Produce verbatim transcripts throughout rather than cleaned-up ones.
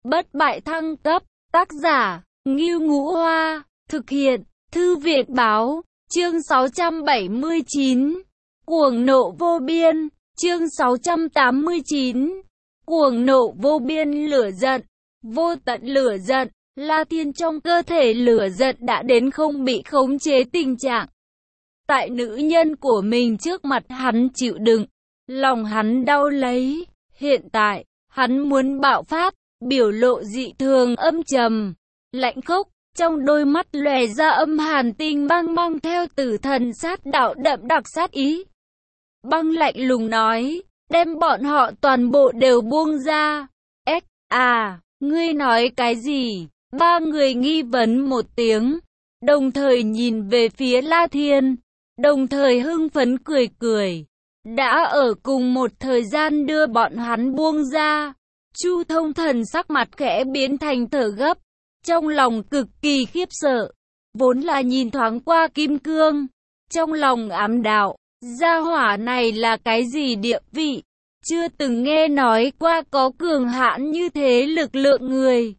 Bất bại thăng cấp, tác giả, Ngưu Ngũ Hoa, thực hiện, Thư viện Báo, chương sáu trăm bảy mươi chín, Cuồng nộ vô biên, chương sáu trăm tám mươi chín, Cuồng nộ vô biên lửa giận, vô tận lửa giận, La Thiên trong cơ thể lửa giận đã đến không bị khống chế tình trạng. Tại nữ nhân của mình trước mặt hắn chịu đựng, lòng hắn đau lấy, hiện tại, hắn muốn bạo phát, biểu lộ dị thường âm trầm, lạnh khốc, trong đôi mắt lóe ra âm hàn tinh băng mang theo tử thần sát đạo đậm đặc sát ý. Băng lạnh lùng nói, đem bọn họ toàn bộ đều buông ra. Ếch, à, ngươi nói cái gì? Ba người nghi vấn một tiếng, đồng thời nhìn về phía La Thiên, đồng thời hưng phấn cười cười. Đã ở cùng một thời gian đưa bọn hắn buông ra. Chu Thông Thần sắc mặt khẽ biến thành thở gấp, trong lòng cực kỳ khiếp sợ, vốn là nhìn thoáng qua kim cương, trong lòng ám đạo, gia hỏa này là cái gì địa vị, chưa từng nghe nói qua có cường hãn như thế lực lượng người.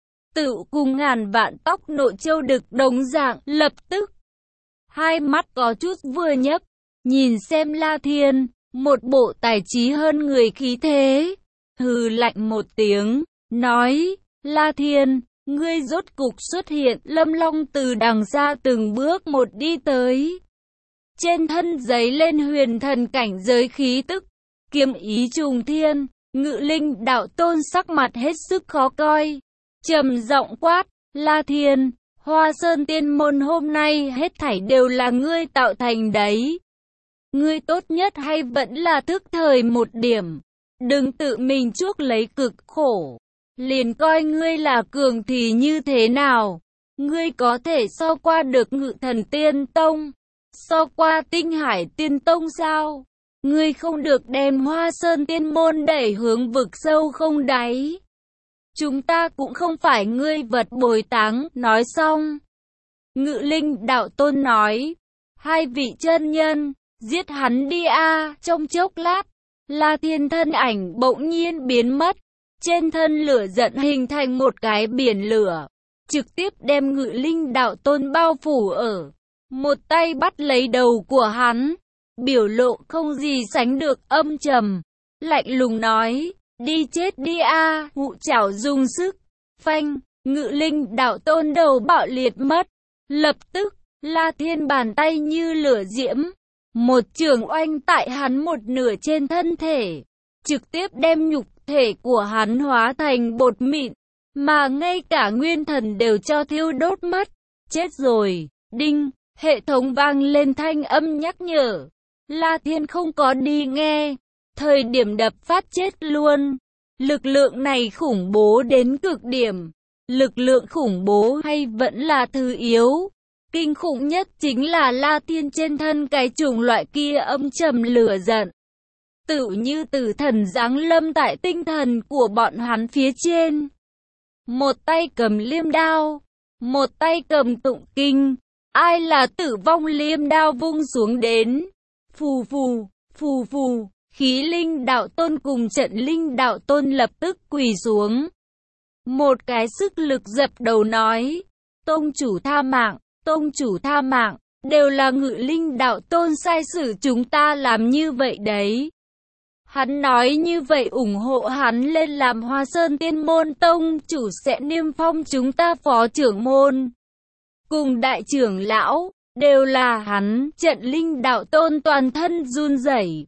Tự cùng ngàn vạn tóc nội châu đực đồng dạng, lập tức, hai mắt có chút vừa nhấc, nhìn xem La Thiên, một bộ tài trí hơn người khí thế. Hừ lạnh một tiếng, nói, La Thiên, ngươi rốt cục xuất hiện. Lâm Long từ đằng xa từng bước một đi tới. Trên thân giấy lên huyền thần cảnh giới khí tức, kiếm ý trùng thiên, Ngự Linh đạo tôn sắc mặt hết sức khó coi. Trầm giọng quát, La Thiên, Hoa Sơn Tiên Môn hôm nay hết thảy đều là ngươi tạo thành đấy. Ngươi tốt nhất hay vẫn là thức thời một điểm. Đừng tự mình chuốc lấy cực khổ, liền coi ngươi là cường thì như thế nào. Ngươi có thể so qua được Ngự Thần Tiên Tông, so qua Tinh Hải Tiên Tông sao? Ngươi không được đem Hoa Sơn Tiên Môn đẩy hướng vực sâu không đáy. Chúng ta cũng không phải ngươi vật bồi táng. Nói xong, Ngự Linh đạo tôn nói, hai vị chân nhân, giết hắn đi a. Trong chốc lát, La Thiên thân ảnh bỗng nhiên biến mất, trên thân lửa giận hình thành một cái biển lửa, trực tiếp đem Ngự Linh đạo tôn bao phủ ở, một tay bắt lấy đầu của hắn, biểu lộ không gì sánh được âm trầm, lạnh lùng nói, đi chết đi a. Ngũ trảo dùng sức, phanh, Ngự Linh đạo tôn đầu bạo liệt mất, lập tức, La Thiên bàn tay như lửa diễm, một trường oanh tại hắn một nửa trên thân thể, trực tiếp đem nhục thể của hắn hóa thành bột mịn, mà ngay cả nguyên thần đều cho thiêu đốt mất. Chết rồi, đinh, hệ thống vang lên thanh âm nhắc nhở. La Thiên không có đi nghe, thời điểm đập phát chết luôn. Lực lượng này khủng bố đến cực điểm, lực lượng khủng bố hay vẫn là thứ yếu? Kinh khủng nhất chính là La Thiên trên thân cái chủng loại kia âm trầm lửa giận. Tự như tử thần giáng lâm tại tinh thần của bọn hắn phía trên. Một tay cầm liêm đao, một tay cầm tụng kinh. Ai là tử vong liêm đao vung xuống đến. Phù phù, phù phù, khí linh đạo tôn cùng trận linh đạo tôn lập tức quỳ xuống. Một cái sức lực dập đầu nói, tông chủ tha mạng. Tông chủ tha mạng, đều là Ngự Linh đạo tôn sai sử chúng ta làm như vậy đấy. Hắn nói như vậy ủng hộ hắn lên làm Hoa Sơn Tiên Môn tông chủ sẽ niêm phong chúng ta phó trưởng môn. Cùng đại trưởng lão, đều là hắn. Trận Linh đạo tôn toàn thân run rẩy,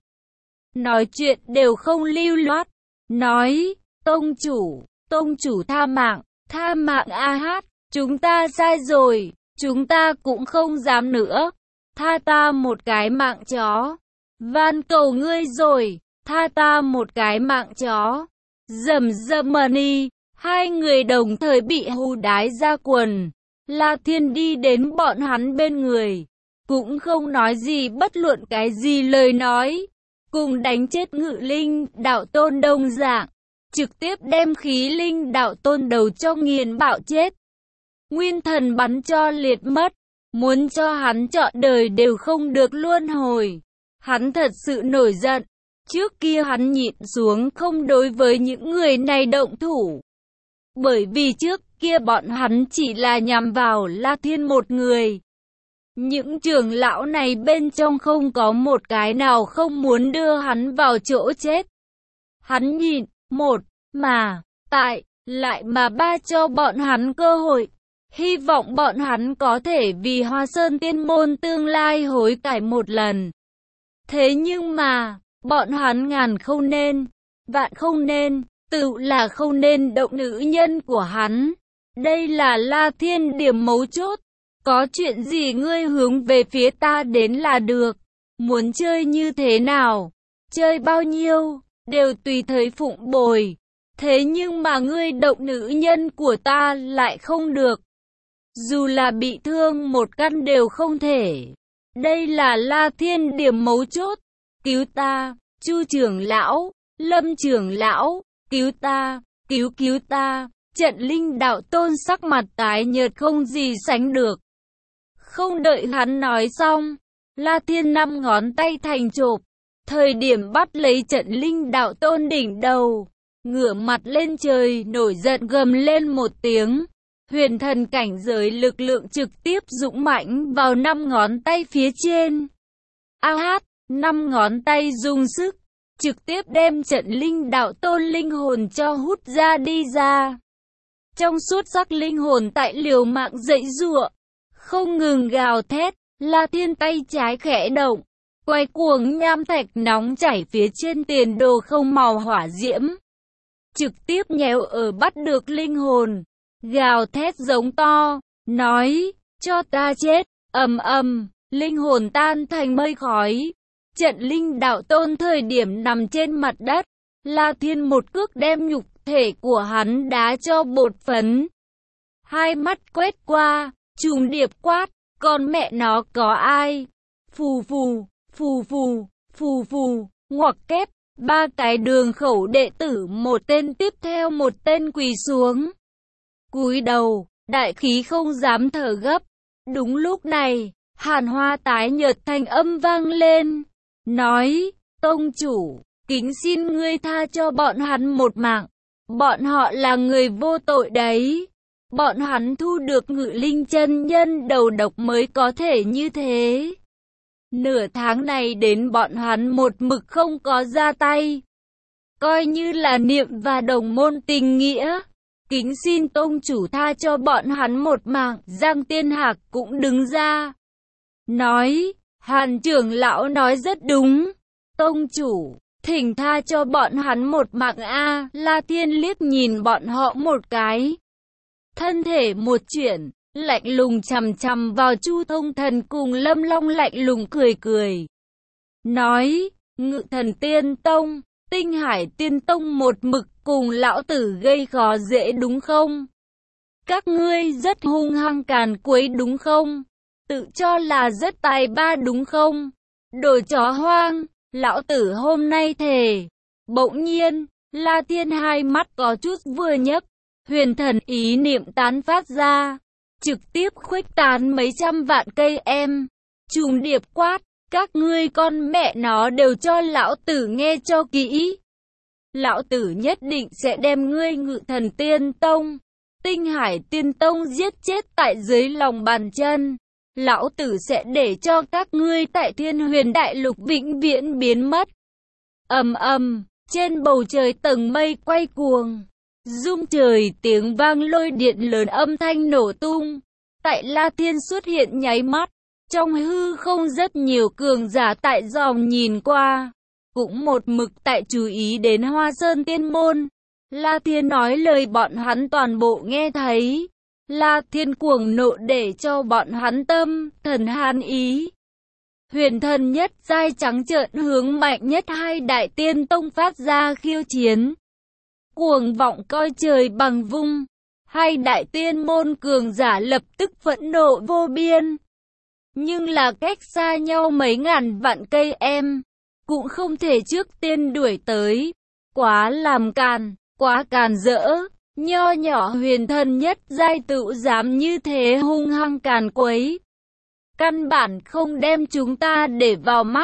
nói chuyện đều không lưu loát, nói, tông chủ, tông chủ tha mạng, tha mạng a hát, chúng ta sai rồi. Chúng ta cũng không dám nữa, tha ta một cái mạng chó, van cầu ngươi rồi, tha ta một cái mạng chó. Rầm rầm mani, hai người đồng thời bị hù đái ra quần. La Thiên đi đến bọn hắn bên người, cũng không nói gì bất luận cái gì lời nói, cùng đánh chết Ngự Linh đạo tôn đồng dạng, trực tiếp đem khí linh đạo tôn đầu cho nghiền bạo chết. Nguyên thần bắn cho liệt mất, muốn cho hắn trọn đời đều không được luân hồi. Hắn thật sự nổi giận, trước kia hắn nhịn xuống không đối với những người này động thủ. Bởi vì trước kia bọn hắn chỉ là nhằm vào La Thiên một người. Những trưởng lão này bên trong không có một cái nào không muốn đưa hắn vào chỗ chết. Hắn nhịn, một, mà, tại, lại mà ba cho bọn hắn cơ hội. Hy vọng bọn hắn có thể vì Hoa Sơn Tiên Môn tương lai hối cải một lần. Thế nhưng mà, bọn hắn ngàn không nên, vạn không nên, tự là không nên động nữ nhân của hắn. Đây là La Thiên điểm mấu chốt. Có chuyện gì ngươi hướng về phía ta đến là được. Muốn chơi như thế nào, chơi bao nhiêu, đều tùy thời phụng bồi. Thế nhưng mà ngươi động nữ nhân của ta lại không được. Dù là bị thương một căn đều không thể. Đây là La Thiên điểm mấu chốt. Cứu ta, Chu trưởng lão, Lâm trưởng lão, cứu ta, cứu cứu ta. Trận Linh đạo tôn sắc mặt tái nhợt không gì sánh được. Không đợi hắn nói xong, La Thiên năm ngón tay thành chộp, thời điểm bắt lấy Trận Linh đạo tôn đỉnh đầu, ngửa mặt lên trời nổi giận gầm lên một tiếng. Huyền thần cảnh giới lực lượng trực tiếp dũng mãnh vào năm ngón tay phía trên. A hát, năm ngón tay dùng sức, trực tiếp đem Trận Linh đạo tôn linh hồn cho hút ra đi ra. Trong suốt sắc linh hồn tại liều mạng dậy giụa, không ngừng gào thét. La Thiên tay trái khẽ động, quay cuồng nham thạch nóng chảy phía trên tiền đồ không màu hỏa diễm, trực tiếp nhéo ở bắt được linh hồn, gào thét giống to, nói, cho ta chết, ầm ầm, linh hồn tan thành mây khói. Trận Linh đạo tôn thời điểm nằm trên mặt đất, La Thiên một cước đem nhục thể của hắn đá cho bột phấn. Hai mắt quét qua, trùng điệp quát, con mẹ nó có ai? Phù phù, phù phù, phù phù, ngoặc kép, ba cái đường khẩu đệ tử một tên tiếp theo một tên quỳ xuống. Cúi đầu, đại khí không dám thở gấp. Đúng lúc này, Hàn Hoa tái nhợt thanh âm vang lên, nói, tông chủ, kính xin ngươi tha cho bọn hắn một mạng. Bọn họ là người vô tội đấy. Bọn hắn thu được Ngự Linh chân nhân đầu độc mới có thể như thế. Nửa tháng này đến bọn hắn một mực không có ra tay. Coi như là niệm và đồng môn tình nghĩa. Kính xin tông chủ tha cho bọn hắn một mạng. Giang Tiên Hạc cũng đứng ra, nói, Hàn trưởng lão nói rất đúng. Tông chủ, thỉnh tha cho bọn hắn một mạng a. La Thiên liếc nhìn bọn họ một cái, thân thể một chuyển, lạnh lùng chằm chằm vào Chu Thông Thần cùng Lâm Long, lạnh lùng cười cười, nói, Ngự Thần Tiên Tông, Tinh Hải Tiên Tông một mực cùng lão tử gây khó dễ đúng không? Các ngươi rất hung hăng càn quấy đúng không? Tự cho là rất tài ba đúng không? Đồ chó hoang, lão tử hôm nay thề. Bỗng nhiên, La Thiên hai mắt có chút vừa nhấc, huyền thần ý niệm tán phát ra, trực tiếp khuếch tán mấy trăm vạn cây em, trùng điệp quát, các ngươi con mẹ nó đều cho lão tử nghe cho kỹ. Lão tử nhất định sẽ đem ngươi Ngự Thần Tiên Tông, Tinh Hải Tiên Tông giết chết tại dưới lòng bàn chân. Lão tử sẽ để cho các ngươi tại Thiên Huyền Đại Lục vĩnh viễn biến mất. Ầm ầm, trên bầu trời tầng mây quay cuồng, rung trời tiếng vang lôi điện lớn âm thanh nổ tung. Tại La Thiên xuất hiện nháy mắt, trong hư không rất nhiều cường giả tại dòm nhìn qua, cũng một mực tại chú ý đến Hoa Sơn Tiên Môn. La Thiên nói lời bọn hắn toàn bộ nghe thấy. La Thiên cuồng nộ để cho bọn hắn tâm, thần hàn ý. Huyền thần nhất giai trắng trợn hướng mạnh nhất hai đại tiên tông phát ra khiêu chiến. Cuồng vọng coi trời bằng vung. Hai đại tiên môn cường giả lập tức phẫn nộ vô biên. Nhưng là cách xa nhau mấy ngàn vạn cây em, cũng không thể trước tiên đuổi tới. Quá làm càn, quá càn rỡ. Nho nhỏ huyền thần nhất giai tự dám như thế hung hăng càn quấy. Căn bản không đem chúng ta để vào mắt.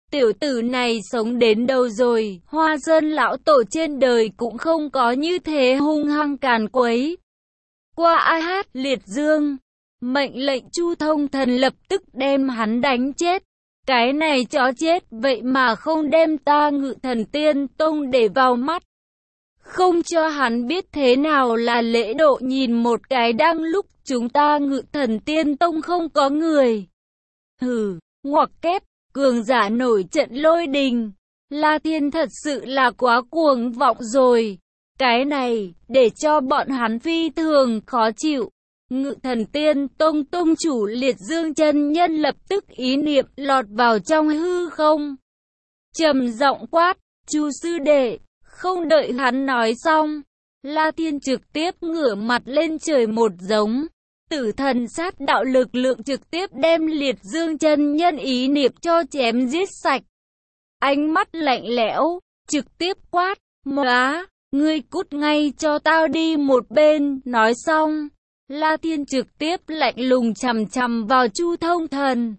Tiểu tử này sống đến đâu rồi, Hoa Sơn lão tổ trên đời cũng không có như thế hung hăng càn quấy. Qua ai hát liệt dương, mệnh lệnh Chu Thông Thần lập tức đem hắn đánh chết. Cái này chó chết, vậy mà không đem ta Ngự Thần Tiên Tông để vào mắt. Không cho hắn biết thế nào là lễ độ, nhìn một cái đang lúc chúng ta Ngự Thần Tiên Tông không có người. Hừ, ngoặc kép, cường giả nổi trận lôi đình. La Thiên thật sự là quá cuồng vọng rồi. Cái này, để cho bọn hắn phi thường khó chịu. Ngự Thần Tiên Tông tông chủ Liệt Dương chân nhân lập tức ý niệm lọt vào trong hư không. Trầm giọng quát, Chu sư đệ. Không đợi hắn nói xong, La Thiên trực tiếp ngửa mặt lên trời một giống. Tử thần sát đạo lực lượng trực tiếp đem Liệt Dương chân nhân ý niệm cho chém giết sạch. Ánh mắt lạnh lẽo, trực tiếp quát, móa, ngươi cút ngay cho tao đi một bên. Nói xong, La Thiên trực tiếp lạnh lùng chằm chằm vào Chu Thông Thần.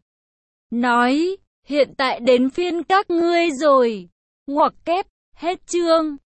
Nói, hiện tại đến phiên các ngươi rồi. Ngoặc kép, hết chương.